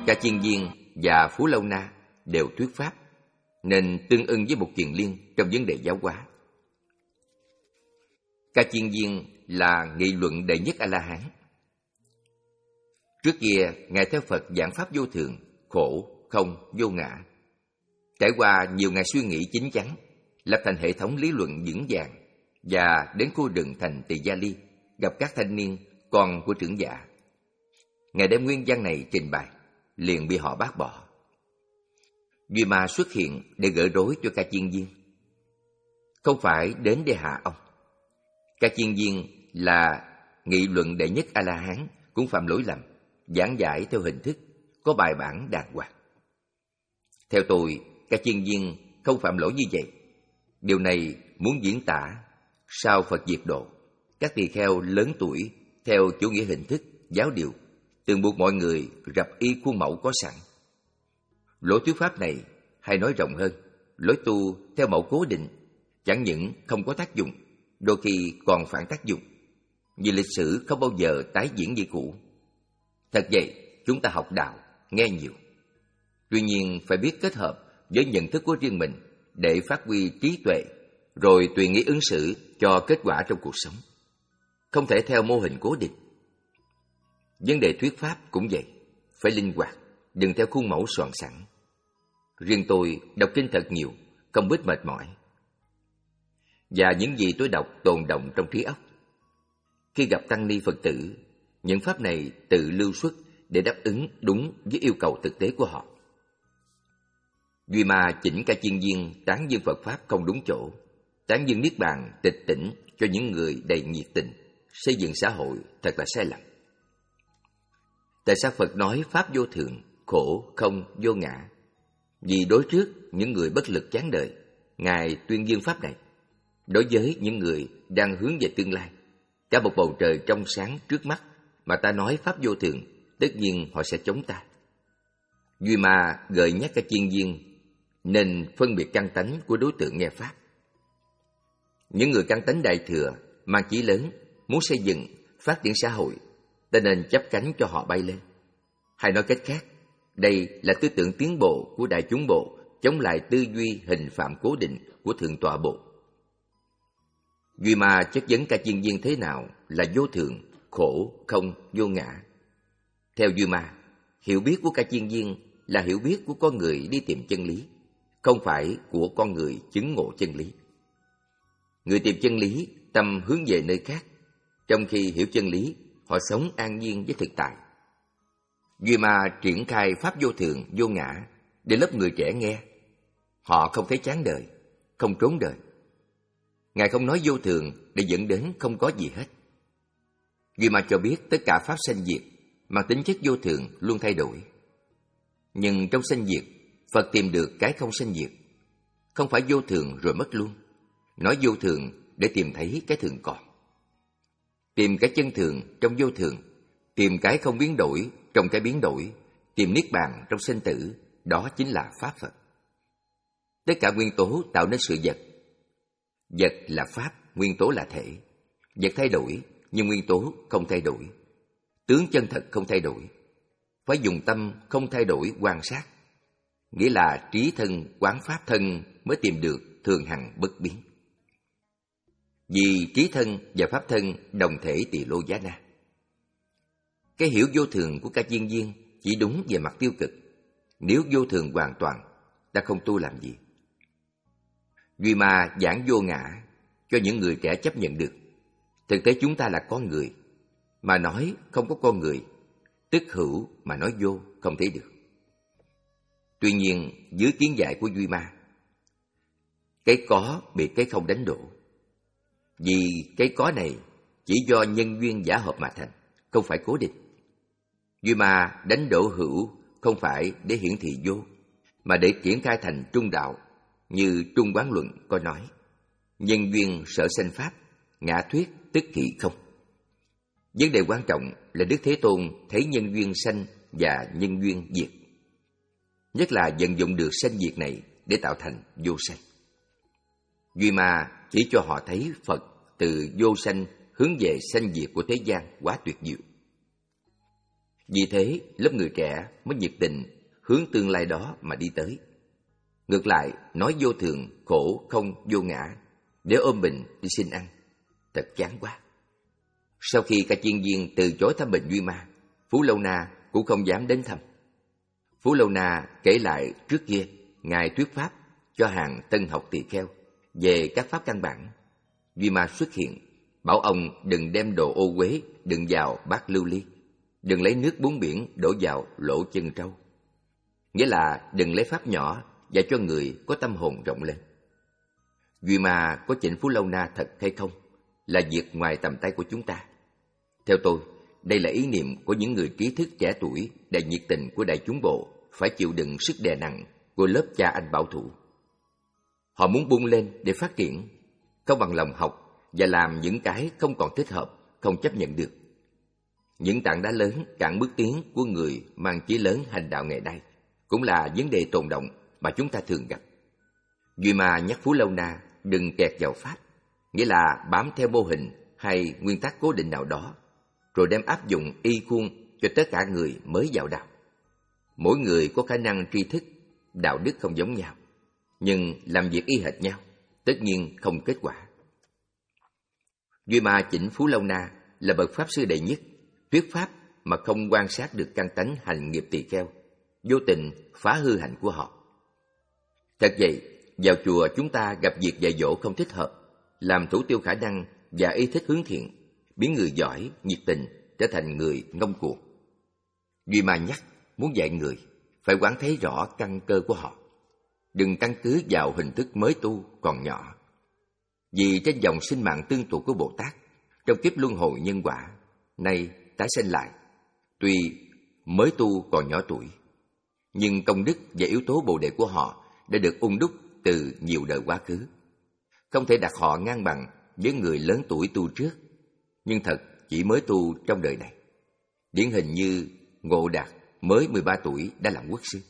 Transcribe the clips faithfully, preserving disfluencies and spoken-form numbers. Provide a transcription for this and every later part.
Ca Chiên Viên và Phú Lâu Na đều thuyết pháp, nên tương ưng với Mục Kiền Liên trong vấn đề giáo hóa. Ca Chiên Viên là nghị luận đệ nhất A-la-hán. Trước kia, Ngài theo Phật giảng pháp vô thường, khổ, không, vô ngã. Trải qua nhiều ngày suy nghĩ chín chắn, lập thành hệ thống lý luận vững vàng, và đến khu rừng thành Tỳ Gia Ly, gặp các thanh niên, con của trưởng giả. Ngài đem nguyên văn này trình bày, liền bị họ bác bỏ. Duy Ma xuất hiện để gỡ rối cho Ca Chiên Viên. Không phải đến để hạ ông. Ca Chiên Viên là nghị luận đệ nhất A-la-hán cũng phạm lỗi lầm, giảng giải theo hình thức, có bài bản đàng hoàng. Theo tôi, Ca Chiên Viên không phạm lỗi như vậy. Điều này muốn diễn tả sau Phật diệt độ, các tỳ kheo lớn tuổi theo chủ nghĩa hình thức, giáo điều, từng buộc mọi người rập y khuôn mẫu có sẵn. Lối thuyết pháp này, hay nói rộng hơn, lối tu theo mẫu cố định, chẳng những không có tác dụng, đôi khi còn phản tác dụng, vì lịch sử không bao giờ tái diễn như cũ. Thật vậy, chúng ta học đạo, nghe nhiều. Tuy nhiên phải biết kết hợp với nhận thức của riêng mình để phát huy trí tuệ, rồi tùy nghĩ ứng xử cho kết quả trong cuộc sống. Không thể theo mô hình cố định. Vấn đề thuyết pháp cũng vậy, phải linh hoạt, đừng theo khuôn mẫu soạn sẵn. Riêng tôi đọc kinh thật nhiều, không biết mệt mỏi. Và những gì tôi đọc tồn đọng trong trí óc. Khi gặp tăng ni Phật tử, những pháp này tự lưu xuất để đáp ứng đúng với yêu cầu thực tế của họ. Duy Ma chỉnh Ca Chiên Viên tán dương Phật pháp không đúng chỗ, tán dương niết bàn tịch tỉnh cho những người đầy nhiệt tình, xây dựng xã hội thật là sai lầm. Tại sao Phật nói pháp vô thường, khổ, không, vô ngã? Vì đối trước những người bất lực chán đời, Ngài tuyên dương pháp này. Đối với những người đang hướng về tương lai, cả một bầu trời trong sáng trước mắt mà ta nói pháp vô thường, tất nhiên họ sẽ chống ta. Duy Ma gợi nhắc Ca Chiên Viên nên phân biệt căn tánh của đối tượng nghe pháp. Những người căn tánh đại thừa, mang chí lớn, muốn xây dựng, phát triển xã hội, ta nên chắp cánh cho họ bay lên. Hay nói cách khác, đây là tư tưởng tiến bộ của đại chúng bộ, chống lại tư duy hình phạm cố định của thượng tọa bộ. Duy Ma chất vấn Ca Chiên Viên thế nào là vô thường, khổ, không, vô ngã. Theo Duy Ma, hiểu biết của Ca Chiên Viên là hiểu biết của con người đi tìm chân lý, không phải của con người chứng ngộ chân lý. Người tìm chân lý, tâm hướng về nơi khác, trong khi hiểu chân lý, họ sống an nhiên với thực tại. Duy Ma triển khai pháp vô thường, vô ngã để lớp người trẻ nghe. Họ không thấy chán đời, không trốn đời. Ngài không nói vô thường để dẫn đến không có gì hết. Duy Ma cho biết tất cả pháp sanh diệt mang tính chất vô thường luôn thay đổi. Nhưng trong sanh diệt, Phật tìm được cái không sanh diệt. Không phải vô thường rồi mất luôn. Nói vô thường để tìm thấy cái thường còn. Tìm cái chân thường trong vô thường, tìm cái không biến đổi trong cái biến đổi, tìm niết bàn trong sinh tử, đó chính là pháp Phật. Tất cả nguyên tố tạo nên sự vật. Vật là pháp, nguyên tố là thể. Vật thay đổi, nhưng nguyên tố không thay đổi. Tướng chân thật không thay đổi. Phải dùng tâm không thay đổi quan sát. Nghĩa là trí thân, quán pháp thân mới tìm được thường hằng bất biến. Vì trí thân và pháp thân đồng thể tỳ lô giá na. Cái hiểu vô thường của Ca Chiên Viên chỉ đúng về mặt tiêu cực. Nếu vô thường hoàn toàn, ta không tu làm gì. Duy Ma giảng vô ngã cho những người trẻ chấp nhận được. Thực tế chúng ta là con người, mà nói không có con người, tức hữu mà nói vô không thấy được. Tuy nhiên, dưới kiến giải của Duy Ma, cái có bị cái không đánh đổ. Vì cái có này chỉ do nhân duyên giả hợp mà thành, không phải cố định. Duy Ma đánh đổ hữu không phải để hiển thị vô, mà để triển khai thành trung đạo, như Trung Quán Luận có nói: nhân duyên sở sanh pháp, ngã thuyết tức thị không. Vấn đề quan trọng là Đức Thế Tôn thấy nhân duyên sanh và nhân duyên diệt, nhất là vận dụng được sanh diệt này để tạo thành vô sanh. Duy Ma chỉ cho họ thấy Phật từ vô sanh hướng về sanh diệt của thế gian quá tuyệt diệu. Vì thế, lớp người trẻ mới nhiệt tình hướng tương lai đó mà đi tới. Ngược lại, nói vô thường, khổ, không, vô ngã, để ôm bình đi xin ăn. Thật chán quá. Sau khi ca chiên viên từ chối thăm bệnh Duy Ma, Phú Lâu Na cũng không dám đến thăm. Phú Lâu Na kể lại trước kia, Ngài thuyết pháp cho hàng tân học tỳ kheo về các pháp căn bản. Duy Ma xuất hiện, bảo ông đừng đem đồ ô uế đựng vào bát lưu ly, đừng lấy nước bún biển đổ vào lỗ chân trâu. Nghĩa là đừng lấy pháp nhỏ và cho người có tâm hồn rộng lên. Duy Ma có chỉnh Phú Lâu Na thật hay không là việc ngoài tầm tay của chúng ta. Theo tôi, đây là ý niệm của những người trí thức trẻ tuổi đầy nhiệt tình của đại chúng bộ phải chịu đựng sức đè nặng của lớp cha anh bảo thủ. Họ muốn bung lên để phát triển, không bằng lòng học và làm những cái không còn thích hợp, không chấp nhận được. Những tảng đá lớn cản bước tiến của người mang chí lớn hành đạo ngày nay cũng là vấn đề tồn động mà chúng ta thường gặp. Duy Ma nhắc Phú Lâu Na đừng kẹt vào pháp, nghĩa là bám theo mô hình hay nguyên tắc cố định nào đó, rồi đem áp dụng y khuôn cho tất cả người mới vào đạo. Mỗi người có khả năng tri thức, đạo đức không giống nhau, nhưng làm việc y hệt nhau, tất nhiên không kết quả. Duy Ma chỉnh Phú Lâu Na là bậc pháp sư đệ nhất, thuyết pháp mà không quan sát được căn tánh hành nghiệp tỳ kheo, vô tình phá hư hạnh của họ. Thật vậy, vào chùa chúng ta gặp việc dạy dỗ không thích hợp, làm thủ tiêu khả năng và ý thích hướng thiện, biến người giỏi, nhiệt tình trở thành người ngông cuồng. Duy Ma nhắc, muốn dạy người phải quán thấy rõ căn cơ của họ, đừng căn cứ vào hình thức mới tu còn nhỏ. Vì trên dòng sinh mạng tương tục của Bồ Tát, trong kiếp luân hồi nhân quả, nay tái sinh lại, tuy mới tu còn nhỏ tuổi, nhưng công đức và yếu tố bồ đề của họ đã được ung đúc từ nhiều đời quá khứ. Không thể đặt họ ngang bằng với người lớn tuổi tu trước, nhưng thật chỉ mới tu trong đời này. Điển hình như Ngộ Đạt mới mười ba tuổi đã làm quốc sư.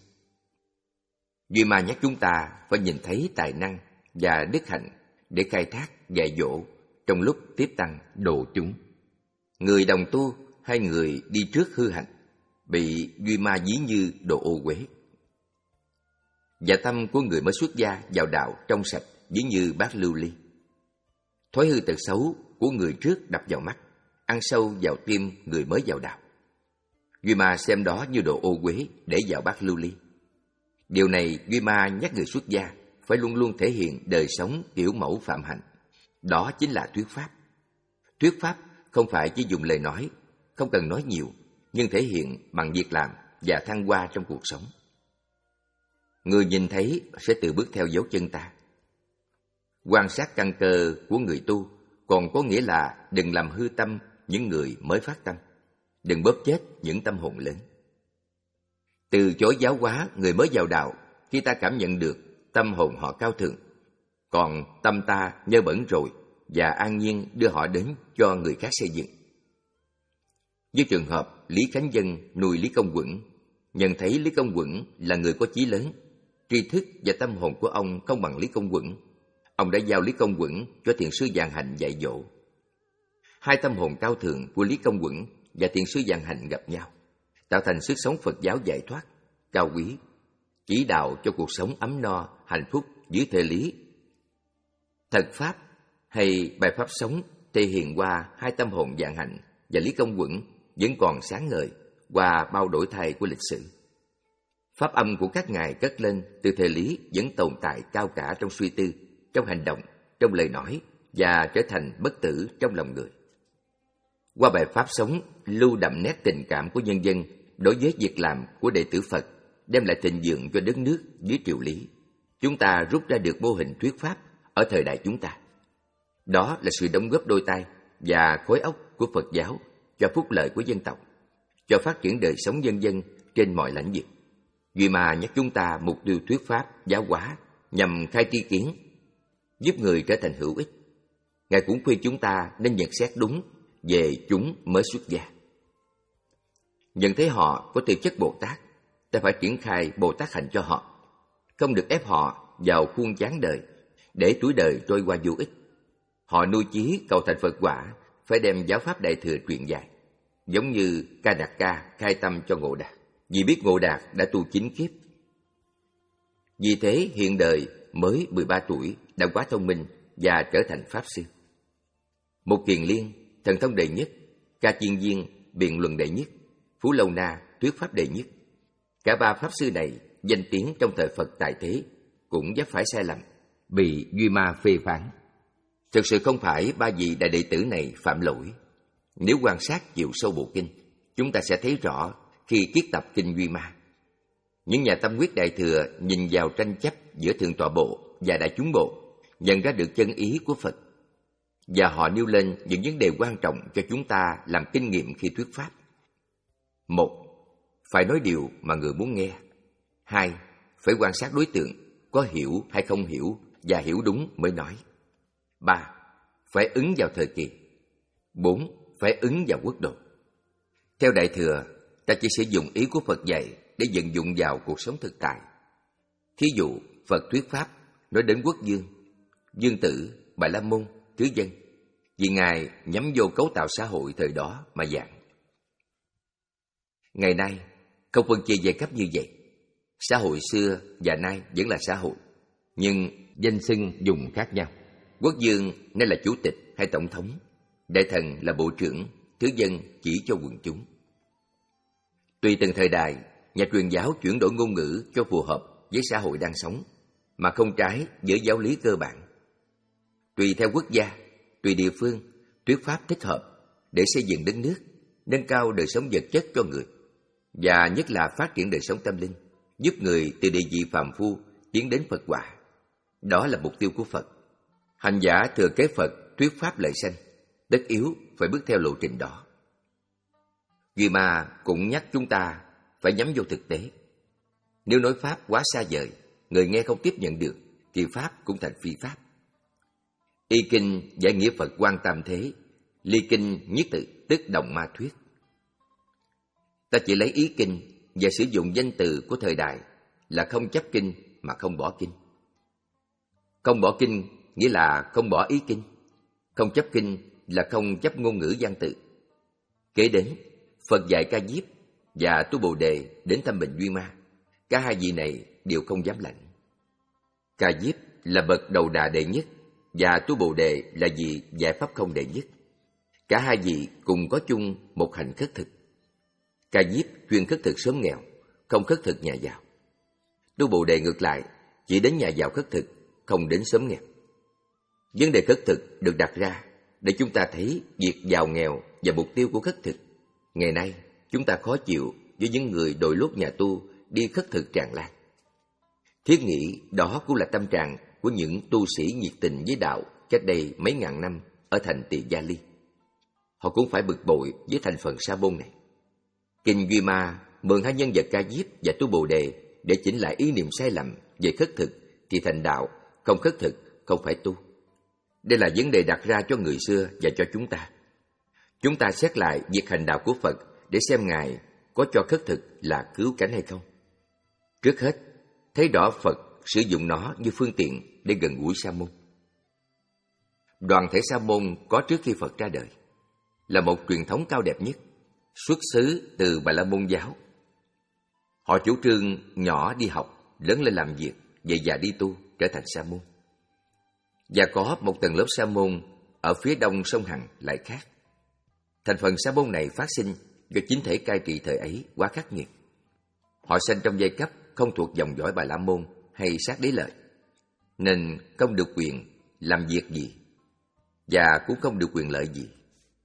Duy Ma nhắc chúng ta phải nhìn thấy tài năng và đức hạnh để khai thác dạy dỗ trong lúc tiếp tăng độ chúng. Người đồng tu hay người đi trước hư hạnh bị Duy Ma ví như đồ ô uế. Dạ tâm của người mới xuất gia vào đạo trong sạch ví như bát lưu ly. Thói hư tật xấu của người trước đập vào mắt, ăn sâu vào tim người mới vào đạo. Duy Ma xem đó như đồ ô uế để vào bát lưu ly. Điều này Duy Ma nhắc người xuất gia phải luôn luôn thể hiện đời sống kiểu mẫu phạm hạnh. Đó chính là thuyết pháp. Thuyết pháp không phải chỉ dùng lời nói, không cần nói nhiều, nhưng thể hiện bằng việc làm và thăng hoa trong cuộc sống. Người nhìn thấy sẽ tự bước theo dấu chân ta. Quan sát căn cơ của người tu còn có nghĩa là đừng làm hư tâm những người mới phát tâm, đừng bóp chết những tâm hồn lớn. Từ chối giáo hóa người mới vào đạo khi ta cảm nhận được tâm hồn họ cao thượng, còn tâm ta nhơ bẩn rồi và an nhiên đưa họ đến cho người khác xây dựng. Với trường hợp Lý Khánh Dân nuôi Lý Công Quẩn, nhận thấy Lý Công Quẩn là người có chí lớn, tri thức và tâm hồn của ông không bằng Lý Công Quẩn, ông đã giao Lý Công Quẩn cho thiền sư Vạn Hạnh dạy dỗ. Hai tâm hồn cao thượng của Lý Công Quẩn và thiền sư Vạn Hạnh gặp nhau, tạo thành sức sống Phật giáo giải thoát, cao quý, chỉ đạo cho cuộc sống ấm no, hạnh phúc dưới thể lý. Thật pháp hay bài pháp sống thể hiện qua hai tâm hồn Vạn Hạnh và Lý Công Quẩn vẫn còn sáng ngời qua bao đổi thay của lịch sử. Pháp âm của các ngài cất lên từ thể lý vẫn tồn tại cao cả trong suy tư, trong hành động, trong lời nói và trở thành bất tử trong lòng người. Qua bài pháp sống lưu đậm nét tình cảm của nhân dân đối với việc làm của đệ tử Phật, đem lại thịnh vượng cho đất nước dưới triều Lý, chúng ta rút ra được mô hình thuyết pháp ở thời đại chúng ta. Đó là sự đóng góp đôi tay và khối óc của Phật giáo cho phúc lợi của dân tộc, cho phát triển đời sống nhân dân trên mọi lĩnh vực. Duy Ma nhắc chúng ta mục tiêu thuyết pháp giáo hóa nhằm khai tri kiến, giúp người trở thành hữu ích. Ngài cũng khuyên chúng ta nên nhận xét đúng về chúng mới xuất gia. Nhận thấy họ có tư chất Bồ Tát, ta phải triển khai Bồ Tát hạnh cho họ, không được ép họ vào khuôn chán đời để tuổi đời trôi qua vô ích. Họ nuôi chí cầu thành Phật quả, phải đem giáo pháp đại thừa truyền dạy. giống như Ca Đạt Ca khai tâm cho Ngộ Đạt, vì biết Ngộ Đạt đã tu chín kiếp. Vì thế hiện đời mới mười ba tuổi đã quá thông minh và trở thành Pháp Sư. Mục Kiền Liên, thần thông đệ nhất, Ca Chiên Viên, biện luận đệ nhất, Phú Lâu Na, thuyết pháp đệ nhất. Cả ba Pháp Sư này danh tiếng trong thời Phật tại thế, cũng vấp phải sai lầm, bị Duy Ma phê phán. Thực sự không phải ba vị đại đệ tử này phạm lỗi. Nếu quan sát chiều sâu bộ kinh, chúng ta sẽ thấy rõ khi kiết tập kinh Duy Ma. Những nhà tâm quyết đại thừa nhìn vào tranh chấp giữa Thượng Tọa Bộ và Đại Chúng Bộ, nhận ra được chân ý của Phật, và họ nêu lên những vấn đề quan trọng cho chúng ta làm kinh nghiệm khi thuyết pháp. Một, phải nói điều mà người muốn nghe. Hai, phải quan sát đối tượng, có hiểu hay không hiểu, và hiểu đúng mới nói. Ba, phải ứng vào thời kỳ. Bốn, phải ứng vào quốc độ. Theo Đại Thừa, ta chỉ sử dụng ý của Phật dạy để vận dụng vào cuộc sống thực tại. Thí dụ, Phật thuyết pháp nói đến quốc vương, Dương Tử, Bà La Môn, Thứ Dân, vì Ngài nhắm vô cấu tạo xã hội thời đó mà giảng. Ngày nay, không phân chia giai cấp như vậy. Xã hội xưa và nay vẫn là xã hội, nhưng danh xưng dùng khác nhau. Quốc vương nay là chủ tịch hay tổng thống, đại thần là bộ trưởng, Thứ Dân chỉ cho quần chúng. Tùy từng thời đại, nhà truyền giáo chuyển đổi ngôn ngữ cho phù hợp với xã hội đang sống, mà không trái với giáo lý cơ bản. Tùy theo quốc gia, tùy địa phương, thuyết pháp thích hợp để xây dựng đất nước, nâng cao đời sống vật chất cho người, và nhất là phát triển đời sống tâm linh, giúp người từ địa vị phàm phu tiến đến Phật quả. Đó là mục tiêu của Phật. Hành giả thừa kế Phật thuyết pháp lợi sanh, tất yếu phải bước theo lộ trình đó. Duy Ma cũng nhắc chúng ta phải nhắm vô thực tế. Nếu nói pháp quá xa vời, người nghe không tiếp nhận được, thì pháp cũng thành phi pháp. Y kinh giải nghĩa Phật quan tam thế, ly kinh nhất tự tức đồng ma thuyết. Ta chỉ lấy ý kinh và sử dụng danh từ của thời đại là không chấp kinh mà không bỏ kinh. Không bỏ kinh nghĩa là không bỏ ý kinh. Không chấp kinh là không chấp ngôn ngữ văn tự. Kế đến, Phật dạy Ca Diếp và Tu Bồ Đề đến thăm bệnh Duy Ma. Cả hai vị này đều không dám lãnh. Ca Diếp là bậc đầu đà đệ nhất, và Tu Bồ Đề là vị giải pháp không đệ nhất. Cả hai vị cùng có chung một hành khất thực. Ca Diếp chuyên khất thực sớm nghèo, không khất thực nhà giàu. Tu Bồ Đề ngược lại, chỉ đến nhà giàu khất thực, không đến sớm nghèo. Vấn đề khất thực được đặt ra để chúng ta thấy việc giàu nghèo và mục tiêu của khất thực. Ngày nay, chúng ta khó chịu với những người đội lốt nhà tu đi khất thực tràn lan. Thiết nghĩ đó cũng là tâm trạng của những tu sĩ nhiệt tình với đạo cách đây mấy ngàn năm ở thành Tỳ Gia Ly. Họ cũng phải bực bội với thành phần sa môn này. Kinh Duy Ma mượn hai nhân vật Ca Diếp và Tu Bồ Đề để chỉnh lại ý niệm sai lầm về khất thực thì thành đạo, không khất thực không phải tu. Đây là vấn đề đặt ra cho người xưa và cho chúng ta. Chúng ta xét lại việc hành đạo của Phật để xem Ngài có cho khất thực là cứu cánh hay không. Trước hết, thấy rõ Phật sử dụng nó như phương tiện để gần gũi sa môn. Đoàn thể sa môn có trước khi Phật ra đời là một truyền thống cao đẹp nhất, xuất xứ từ Bà La Môn giáo. Họ chủ trương nhỏ đi học, lớn lên làm việc, về già đi tu, trở thành sa môn. Và có một tầng lớp sa môn ở phía đông sông Hằng lại khác. Thành phần sa môn này phát sinh do chính thể cai trị thời ấy quá khắc nghiệt. Họ sinh trong giai cấp không thuộc dòng dõi Bà La Môn hay sát đế lợi, nên không được quyền làm việc gì và cũng không được quyền lợi gì.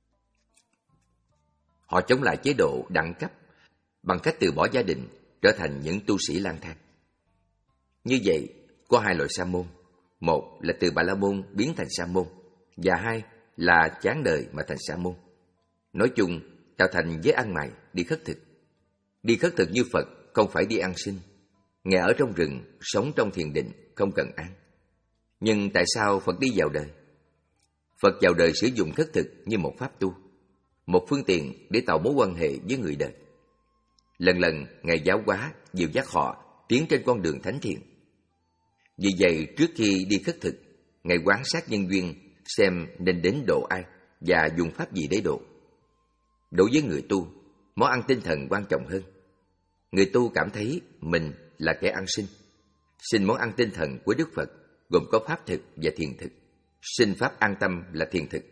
Họ chống lại chế độ đẳng cấp bằng cách từ bỏ gia đình, trở thành những tu sĩ lang thang. Như vậy, có hai loại sa môn. Một là từ Bà La Môn biến thành sa môn, và hai là chán đời mà thành sa môn. Nói chung, tạo thành giới ăn mày, đi khất thực. Đi khất thực như Phật, không phải đi ăn xin. Ngài ở trong rừng, sống trong thiền định, không cần ăn. Nhưng tại sao Phật đi vào đời? Phật vào đời sử dụng khất thực như một pháp tu, một phương tiện để tạo mối quan hệ với người đời. Lần lần, Ngài giáo hóa, dìu dắt họ tiến trên con đường thánh thiện. Vì vậy, trước khi đi khất thực, Ngài quan sát nhân duyên xem nên đến độ ai và dùng pháp gì để độ. Đối với người tu, món ăn tinh thần quan trọng hơn. Người tu cảm thấy mình là kẻ ăn xin. Xin món ăn tinh thần của Đức Phật gồm có pháp thực và thiền thực. Xin pháp an tâm là thiền thực.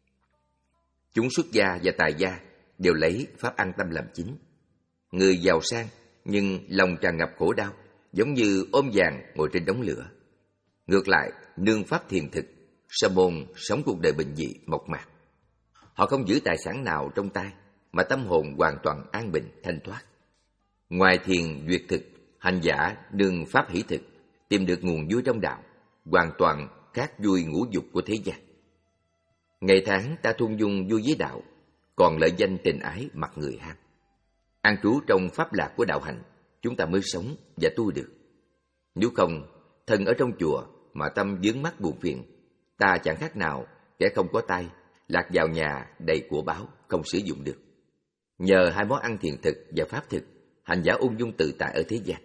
Chúng xuất gia và tài gia đều lấy pháp an tâm làm chính. Người giàu sang nhưng lòng tràn ngập khổ đau, giống như ôm vàng ngồi trên đống lửa. Ngược lại, nương pháp thiền thực, sa môn sống cuộc đời bình dị, mộc mạc. Họ không giữ tài sản nào trong tay, mà tâm hồn hoàn toàn an bình, thanh thoát. Ngoài thiền duyệt thực, hành giả nương pháp hỷ thực, tìm được nguồn vui trong đạo, hoàn toàn khác vui ngũ dục của thế gian. Ngày tháng ta thung dung vui với đạo, còn lợi danh tình ái mặc người ham. An trú trong pháp lạc của đạo hành, chúng ta mới sống và tu được. Nếu không, thân ở trong chùa mà tâm vướng mắc buồn phiền, ta chẳng khác nào kẻ không có tay, lạc vào nhà đầy của báu, không sử dụng được. Nhờ hai món ăn thiền thực và pháp thực, hành giả ung dung tự tại ở thế gian.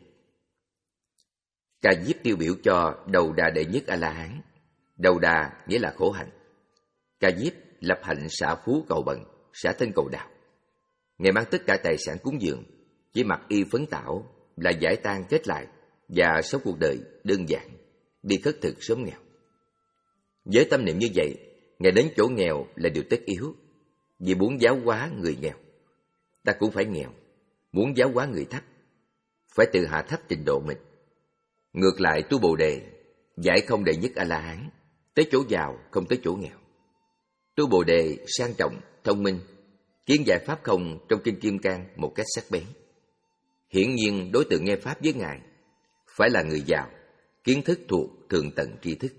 Ca Diếp tiêu biểu cho đầu đà đệ nhất A-la-hán. Đầu đà nghĩa là khổ hạnh. Ca Diếp lập hạnh xả phú cầu bần, xả thân cầu đạo. Ngài mang tất cả tài sản cúng dường, chỉ mặc y phấn tảo là giải tan kết lại và sống cuộc đời đơn giản, đi khất thực sớm nghèo. Với tâm niệm như vậy, Ngài đến chỗ nghèo là điều tất yếu, vì muốn giáo hóa người nghèo. Ta cũng phải nghèo, muốn giáo hóa người thấp, phải tự hạ thấp trình độ mình. Ngược lại tu Bồ Đề, giải không đệ nhất A-la-hán, tới chỗ giàu không tới chỗ nghèo. Tu Bồ Đề sang trọng, thông minh, kiến giải pháp không trong Kinh Kim Cang một cách sắc bén. Hiển nhiên đối tượng nghe pháp với Ngài phải là người giàu, kiến thức thuộc thượng tầng tri thức.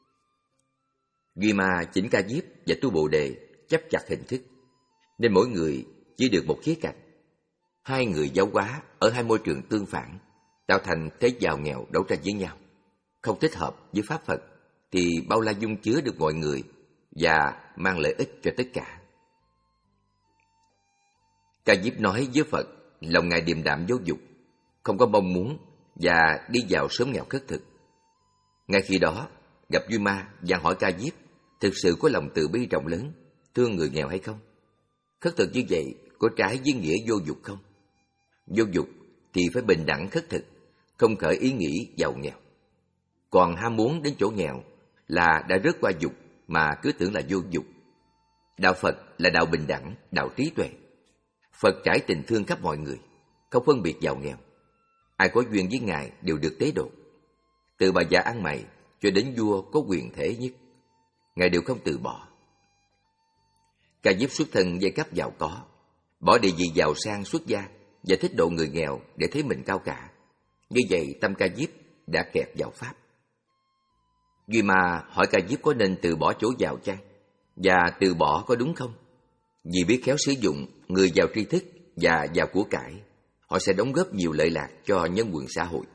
Duy Ma chỉnh Ca Diếp và tu Bồ Đề chấp chặt hình thức, nên mỗi người chỉ được một khía cạnh. Hai người giáo hóa ở hai môi trường tương phản, tạo thành thế giàu nghèo đấu tranh với nhau. Không thích hợp với pháp Phật thì bao la dung chứa được mọi người và mang lợi ích cho tất cả. Ca Diếp nói với Phật, lòng Ngài điềm đạm vô dục, không có mong muốn và đi vào sớm nghèo khất thực. Ngay khi đó, gặp Duy Ma và hỏi Ca Diếp thực sự có lòng từ bi rộng lớn, thương người nghèo hay không? Khất thực như vậy có trái với nghĩa vô dục không? Vô dục thì phải bình đẳng khất thực, không khởi ý nghĩ giàu nghèo. Còn ham muốn đến chỗ nghèo là đã rớt qua dục mà cứ tưởng là vô dục. Đạo Phật là đạo bình đẳng, đạo trí tuệ. Phật trải tình thương khắp mọi người, không phân biệt giàu nghèo. Ai có duyên với Ngài đều được tế độ. Từ bà già ăn mày cho đến vua có quyền thế nhất, Ngài đều không từ bỏ. Ca Diếp xuất thân giai cấp giàu có, bỏ địa vị giàu sang xuất gia và thích độ người nghèo để thấy mình cao cả. Như vậy tâm Ca Diếp đã kẹt vào pháp. Duy Ma hỏi Ca Diếp có nên từ bỏ chỗ giàu chăng? Và từ bỏ có đúng không? Vì biết khéo sử dụng người giàu tri thức và giàu của cải, họ sẽ đóng góp nhiều lợi lạc cho nhân quần xã hội.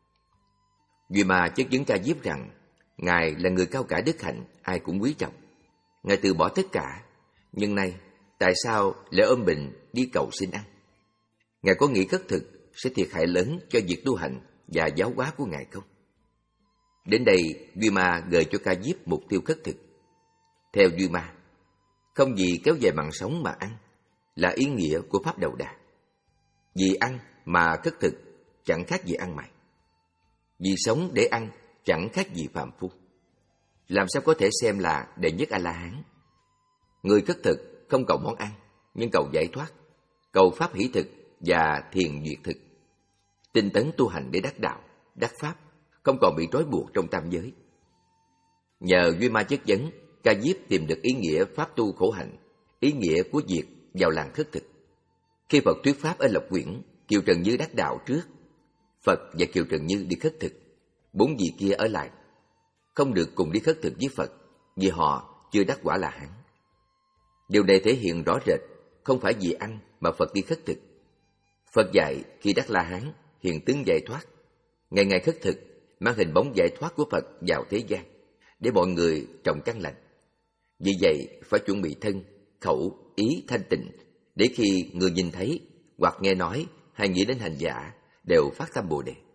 Duy Ma chất vấn Ca Diếp rằng Ngài là người cao cả đức hạnh, ai cũng quý trọng. Ngài từ bỏ tất cả, nhưng nay tại sao lại ôm bình đi cầu xin ăn? Ngài có nghĩ khất thực sẽ thiệt hại lớn cho việc tu hành và giáo hóa của Ngài không? Đến đây, Duy Ma gợi cho Ca Diếp mục tiêu khất thực. Theo Duy Ma, không vì kéo dài mạng sống mà ăn là ý nghĩa của pháp đầu đà. Vì ăn mà khất thực chẳng khác gì ăn mày. Vì sống để ăn chẳng khác gì phàm phu. Làm sao có thể xem là đệ nhất A-la-hán? Người khất thực không cầu món ăn, nhưng cầu giải thoát, cầu pháp hỷ thực và thiền duyệt thực. Tinh tấn tu hành để đắc đạo, đắc pháp, không còn bị trói buộc trong tam giới. Nhờ Duy Ma chất vấn, Ca Diếp tìm được ý nghĩa pháp tu khổ hạnh, ý nghĩa của việc vào làng khất thực. Khi Phật thuyết pháp ở Lộc Quyển, Kiều Trần Như đắc đạo trước, Phật và Kiều Trần Như đi khất thực, bốn vị kia ở lại, không được cùng đi khất thực với Phật vì họ chưa đắc quả La Hán. Điều này thể hiện rõ rệt, không phải vì ăn mà Phật đi khất thực. Phật dạy khi đắc La Hán hiện tướng giải thoát, ngày ngày khất thực mang hình bóng giải thoát của Phật vào thế gian để mọi người trồng căn lành. Vì vậy phải chuẩn bị thân, khẩu, ý thanh tịnh để khi người nhìn thấy hoặc nghe nói hay nghĩ đến hành giả đều phát tâm Bồ Đề.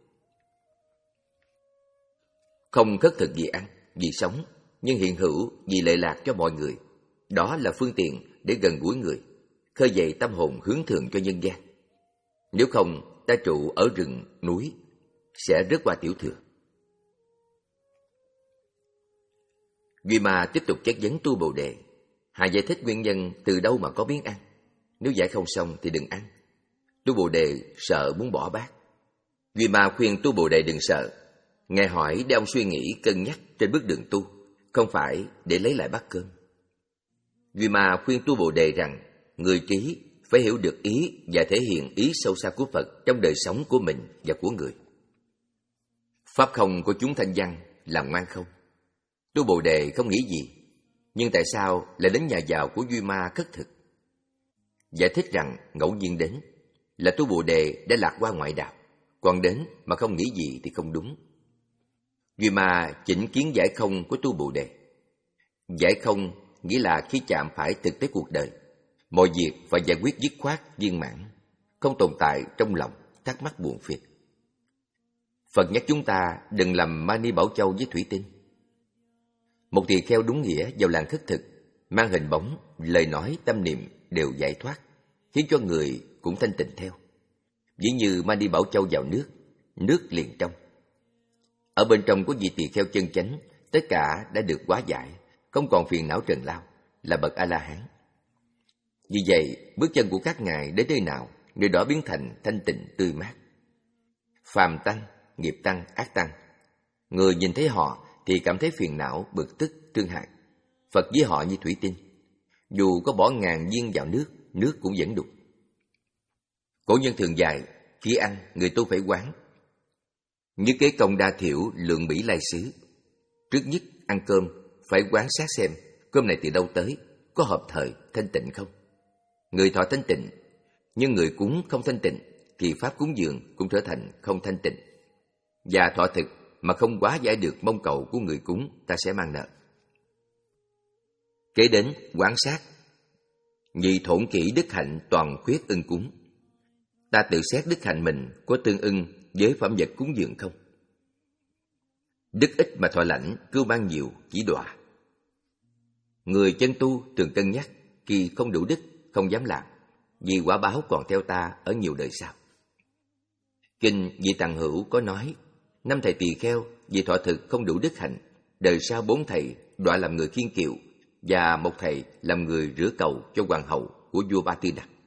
Không khất thực vì ăn, vì sống, nhưng hiện hữu vì lợi lạc cho mọi người. Đó là phương tiện để gần gũi người, khơi dậy tâm hồn hướng thượng cho nhân gian. Nếu không, ta trụ ở rừng, núi, sẽ rớt qua tiểu thừa. Duy Ma tiếp tục chất vấn Tu Bồ Đề. Hãy giải thích nguyên nhân từ đâu mà có miếng ăn. Nếu giải không xong thì đừng ăn. Tu Bồ Đề sợ muốn bỏ bát. Duy Ma khuyên Tu Bồ Đề đừng sợ. Ngài hỏi để ông suy nghĩ cân nhắc trên bước đường tu, không phải để lấy lại bát cơm. Duy Ma khuyên Tu Bồ Đề rằng người trí phải hiểu được ý và thể hiện ý sâu xa của Phật trong đời sống của mình và của người. Pháp không của chúng thanh văn là ngoan không. Tu Bồ Đề không nghĩ gì, nhưng tại sao lại đến nhà giàu của Duy Ma khất thực? Giải thích rằng ngẫu nhiên đến là Tu Bồ Đề đã lạc qua ngoại đạo, còn đến mà không nghĩ gì thì không đúng. Duy Ma chỉnh kiến giải không của Tu Bồ Đề. Giải không nghĩa là khi chạm phải thực tế cuộc đời, mọi việc phải giải quyết dứt khoát, viên mãn, không tồn tại trong lòng thắc mắc buồn phiền. Phật nhắc chúng ta đừng làm mani bảo châu với thủy tinh. Một tỳ kheo đúng nghĩa vào làng khất thực, mang hình bóng, lời nói, tâm niệm đều giải thoát, khiến cho người cũng thanh tịnh theo. Ví như mani bảo châu vào nước, nước liền trong. Ở bên trong của vị tỳ kheo chân chánh, tất cả đã được hóa giải, không còn phiền não trần lao, là bậc A-la-hán. Vì vậy, bước chân của các ngài đến nơi nào, nơi đó biến thành thanh tịnh tươi mát. Phàm tăng, nghiệp tăng, ác tăng, người nhìn thấy họ thì cảm thấy phiền não, bực tức, thương hại. Phật với họ như thủy tinh, dù có bỏ ngàn viên vào nước, nước cũng vẫn đục. Cổ nhân thường dạy, khi ăn, người tu phải quán. Như kế công đa thiểu, lượng bỉ lai xứ. Trước nhất, ăn cơm, phải quán sát xem, cơm này từ đâu tới, có hợp thời, thanh tịnh không? Người thọ thanh tịnh, nhưng người cúng không thanh tịnh, thì pháp cúng dường cũng trở thành không thanh tịnh. Và thọ thực mà không quá giải được mong cầu của người cúng, ta sẽ mang nợ. Kế đến, quán sát. Nhị thổn kỹ đức hạnh toàn khuyết ưng cúng. Ta tự xét đức hạnh mình có tương ưng với phẩm vật cúng dường không? Đức ít mà thọ lãnh, cưu mang nhiều, chỉ đọa. Người chân tu thường cân nhắc, khi không đủ đức, không dám làm, vì quả báo còn theo ta ở nhiều đời sau. Kinh Vị Tằng Hữu có nói, năm thầy tỳ kheo vì thọ thực không đủ đức hạnh, đời sau bốn thầy đọa làm người khiên kiệu, và một thầy làm người rửa cầu cho hoàng hậu của vua Ba Tư Đặc.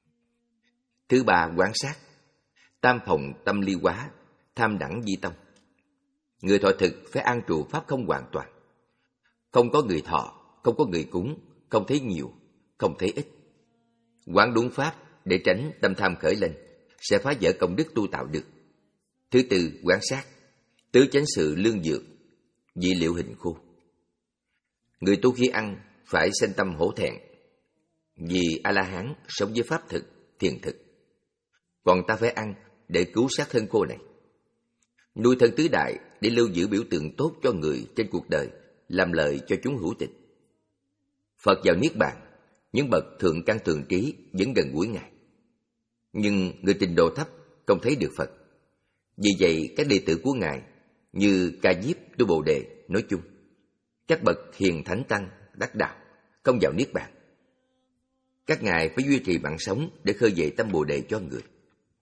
Thứ ba, quán sát. Tam phòng tâm ly quá, tham đẳng di tâm. Người thọ thực phải an trụ pháp không hoàn toàn. Không có người thọ, không có người cúng, không thấy nhiều, không thấy ít. Quán đúng pháp để tránh tâm tham khởi lên, sẽ phá vỡ công đức tu tạo được. Thứ tư, quán sát. Tứ chánh sự lương dược, dị liệu hình khô. Người tu khi ăn phải sanh tâm hổ thẹn, vì A-la-hán sống với pháp thực, thiền thực. Còn ta phải ăn để cứu sát thân khô này. Nuôi thân tứ đại để lưu giữ biểu tượng tốt cho người trên cuộc đời, làm lợi cho chúng hữu tình. Phật vào Niết Bàn, những bậc thượng căn thường trí vẫn gần gũi Ngài. Nhưng người trình độ thấp không thấy được Phật. Vì vậy, các đệ tử của Ngài như Ca Diếp, Tu Bồ Đề nói chung, các bậc hiền thánh tăng đắc đạo không vào Niết Bàn. Các ngài phải duy trì mạng sống để khơi dậy tâm Bồ Đề cho người.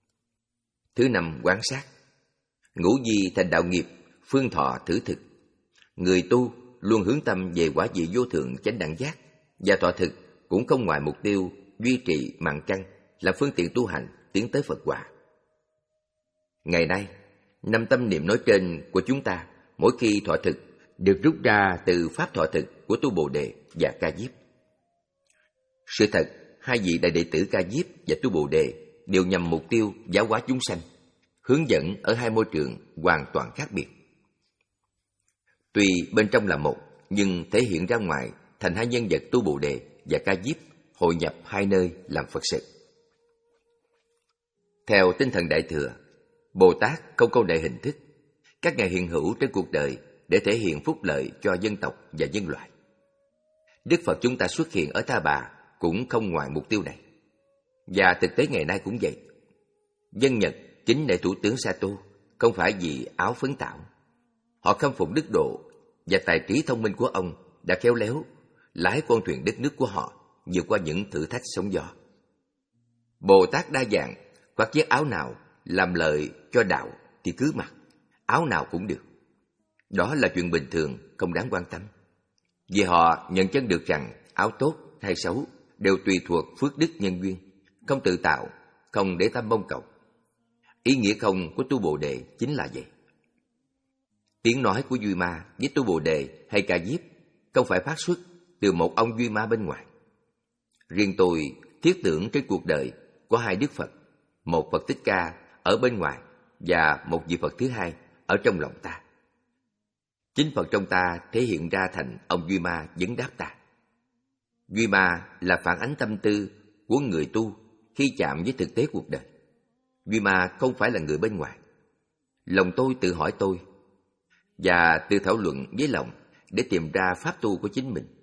Thứ năm, quán sát. Ngũ di thành đạo nghiệp, phương thọ thử thực. Người tu luôn hướng tâm về quả vị vô thượng chánh đẳng giác, và thọ thực cũng không ngoài mục tiêu duy trì mạng căn là phương tiện tu hành tiến tới Phật quả. Ngày nay, năm tâm niệm nói trên của chúng ta mỗi khi thọ thực được rút ra từ pháp thọ thực của Tu Bồ Đề và Ca Diếp. Sự thật, hai vị đại đệ tử Ca Diếp và Tu Bồ Đề đều nhằm mục tiêu giáo hóa chúng sanh, hướng dẫn ở hai môi trường hoàn toàn khác biệt. Tuy bên trong là một, nhưng thể hiện ra ngoài thành hai nhân vật Tu Bồ Đề và Ca Diếp hội nhập hai nơi làm Phật sự. Theo tinh thần Đại Thừa, Bồ Tát không câu nệ hình thức, các ngài hiện hữu trên cuộc đời để thể hiện phúc lợi cho dân tộc và nhân loại. Đức Phật chúng ta xuất hiện ở Ta Bà cũng không ngoài mục tiêu này. Và thực tế ngày nay cũng vậy. Dân Nhật kính nể Thủ tướng Sato không phải vì áo phấn tảo. Họ khâm phục đức độ và tài trí thông minh của ông đã khéo léo lái con thuyền đất nước của họ vượt qua những thử thách sóng gió. Bồ Tát đa dạng, khoác chiếc áo nào làm lợi cho đạo thì cứ mặc, áo nào cũng được. Đó là chuyện bình thường, không đáng quan tâm. Vì họ nhận chân được rằng áo tốt hay xấu đều tùy thuộc phước đức nhân duyên, không tự tạo, không để tâm mong cầu. Ý nghĩa không của tu Bồ Đề chính là vậy. Tiếng nói của Duy Ma với tu Bồ Đề hay Ca Diếp không phải phát xuất từ một ông Duy Ma bên ngoài. Riêng tôi thiết tưởng trên cuộc đời có hai Đức Phật, một Phật Thích Ca ở bên ngoài và một vị Phật thứ hai ở trong lòng ta. Chính Phật trong ta thể hiện ra thành ông Duy Ma vấn đáp ta. Duy Ma là phản ánh tâm tư của người tu khi chạm với thực tế cuộc đời. Duy Ma không phải là người bên ngoài. Lòng tôi tự hỏi tôi và tự thảo luận với lòng để tìm ra pháp tu của chính mình.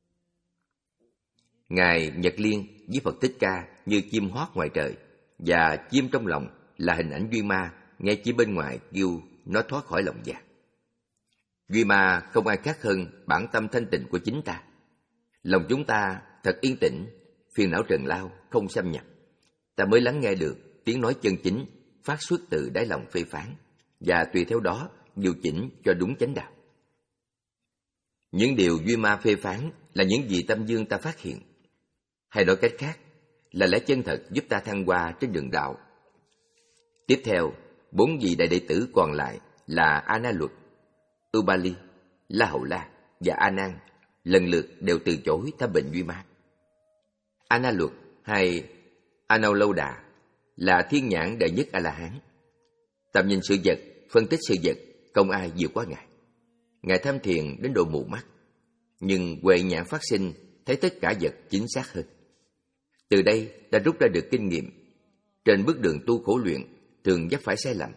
Ngài Nhật Liên với Phật Thích Ca như chim hót ngoài trời, và chim trong lòng là hình ảnh Duy Ma nghe chỉ bên ngoài kêu nó thoát khỏi lòng dạ. Duy Ma không ai khác hơn bản tâm thanh tịnh của chính ta. Lòng chúng ta thật yên tĩnh, phiền não trần lao không xâm nhập. Ta mới lắng nghe được tiếng nói chân chính phát xuất từ đáy lòng phê phán, và tùy theo đó điều chỉnh cho đúng chánh đạo. Những điều Duy Ma phê phán là những gì tâm dương ta phát hiện, hay nói cách khác là lẽ chân thật giúp ta thăng hoa trên đường đạo. Tiếp theo, bốn vị đại đệ tử còn lại là A Na Luật, Ubali, La Hầu La và A Nan lần lượt đều từ chối thăm bệnh Duy Ma. A Na Luật hay Anuloda là thiên nhãn đệ nhất A La Hán. Tầm nhìn sự vật, phân tích sự vật không ai vượt qua ngài. Ngài tham thiền đến độ mù mắt, nhưng huệ nhãn phát sinh thấy tất cả vật chính xác hơn. Từ đây đã rút ra được kinh nghiệm. Trên bước đường tu khổ luyện thường dấp phải sai lầm.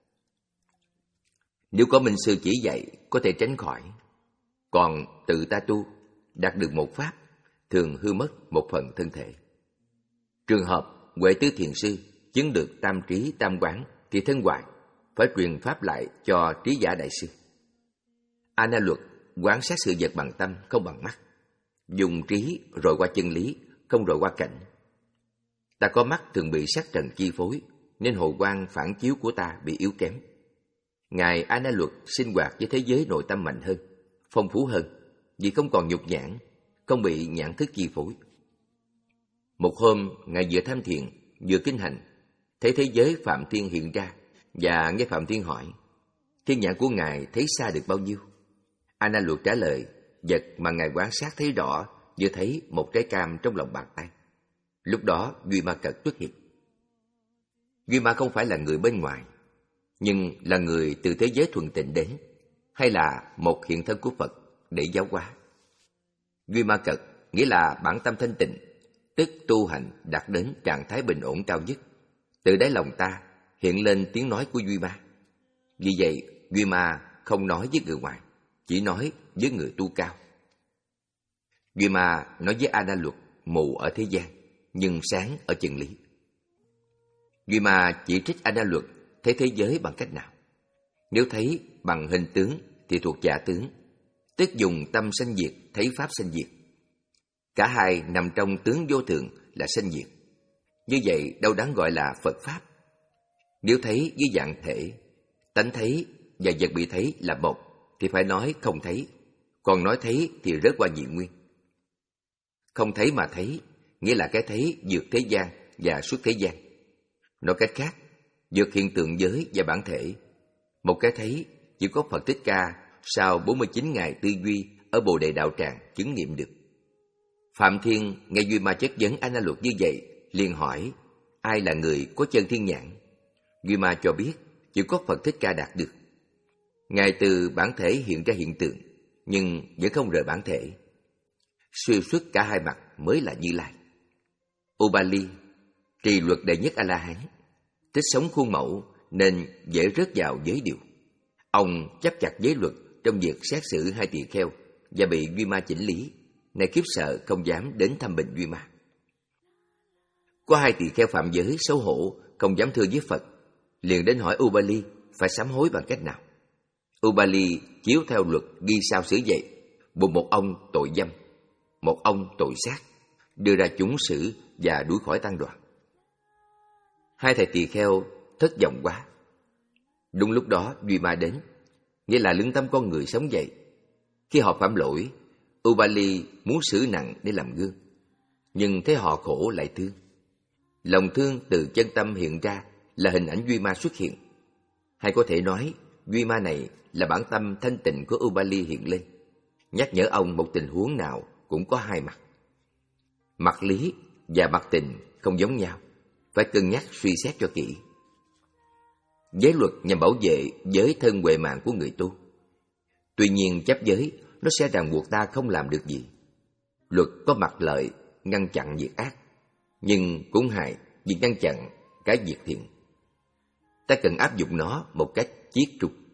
Nếu có minh sư chỉ dạy có thể tránh khỏi, còn tự ta tu đạt được một pháp thường hư mất một phần thân thể. Trường hợp Huệ Tứ Thiền Sư chứng được tam trí tam quán thì thân hoài phải truyền pháp lại cho Trí Giả Đại Sư. A Na Luật quan sát sự vật bằng tâm không bằng mắt, dùng trí rồi qua chân lý, không rồi qua cảnh. Ta có mắt thường bị sắc trần chi phối, nên hồi quang phản chiếu của ta bị yếu kém. Ngài A Na Luật sinh hoạt với thế giới nội tâm mạnh hơn, phong phú hơn, vì không còn nhục nhãn, không bị nhãn thức chi phối. Một hôm, Ngài vừa tham thiền, vừa kinh hành, thấy thế giới Phạm Thiên hiện ra, và nghe Phạm Thiên hỏi, thiên nhãn của Ngài thấy xa được bao nhiêu? A Na Luật trả lời, vật mà Ngài quan sát thấy rõ như thấy một trái cam trong lòng bàn tay. Lúc đó Duy Ma Cật xuất hiện. Duy Ma không phải là người bên ngoài, nhưng là người từ thế giới thuần tịnh đến, hay là một hiện thân của Phật để giáo hóa. Duy Ma Cật nghĩa là bản tâm thanh tịnh, tức tu hành đạt đến trạng thái bình ổn cao nhất. Từ đáy lòng ta hiện lên tiếng nói của Duy Ma. Vì vậy, Duy Ma không nói với người ngoài, chỉ nói với người tu cao. Duy Ma nói với A Na Luật mù ở thế gian, nhưng sáng ở chân lý. Duy Ma chỉ trích A Na Luật thấy thế giới bằng cách nào. Nếu thấy bằng hình tướng thì thuộc giả tướng, tức dùng tâm sanh diệt thấy pháp sanh diệt. Cả hai nằm trong tướng vô thường là sanh diệt. Như vậy đâu đáng gọi là Phật Pháp. Nếu thấy với dạng thể, tánh thấy và vật bị thấy là một, thì phải nói không thấy, còn nói thấy thì rớt qua nhị nguyên. Không thấy mà thấy, nghĩa là cái thấy vượt thế gian và xuất thế gian. Nói cách khác, vượt hiện tượng giới và bản thể. Một cái thấy chỉ có Phật Thích Ca sau bốn mươi chín ngày tư duy ở Bồ Đề Đạo Tràng chứng nghiệm được. Phạm Thiên nghe Duy Ma chất vấn A Na Luật như vậy, liền hỏi ai là người có chân thiên nhãn. Duy Ma cho biết chỉ có Phật Thích Ca đạt được. Ngài từ bản thể hiện ra hiện tượng, nhưng vẫn không rời bản thể. Xuyên suốt cả hai mặt mới là Như Lai. Ubali, trì luật đệ nhất A-la-hán, thích sống khuôn mẫu nên dễ rớt vào giới điều. Ông chấp chặt giới luật trong việc xét xử hai tỳ kheo và bị Duy Ma chỉnh lý, nay khiếp sợ không dám đến thăm bệnh Duy Ma. Có hai tỳ kheo phạm giới xấu hổ không dám thưa với Phật, liền đến hỏi Ubali phải sám hối bằng cách nào. Ubali chiếu theo luật ghi sao xử vậy, buộc một ông tội dâm, một ông tội sát, đưa ra chúng xử và đuổi khỏi tăng đoàn. Hai thầy tỳ kheo thất vọng quá. Đúng lúc đó Duy Ma đến, nghĩa là lương tâm con người sống dậy. Khi họ phạm lỗi, Ubali muốn xử nặng để làm gương, nhưng thấy họ khổ lại thương. Lòng thương từ chân tâm hiện ra là hình ảnh Duy Ma xuất hiện. Hay có thể nói, Duy Ma này là bản tâm thanh tịnh của Ubali hiện lên, nhắc nhở ông một tình huống nào cũng có hai mặt. Mặt lý và mặt tình không giống nhau, phải cân nhắc suy xét cho kỹ. Giới luật nhằm bảo vệ giới thân huệ mạng của người tu. Tuy nhiên chấp giới nó sẽ ràng buộc ta không làm được gì. Luật có mặt lợi ngăn chặn việc ác, nhưng cũng hại việc ngăn chặn cái việc thiện. Ta cần áp dụng nó một cách chiết trục.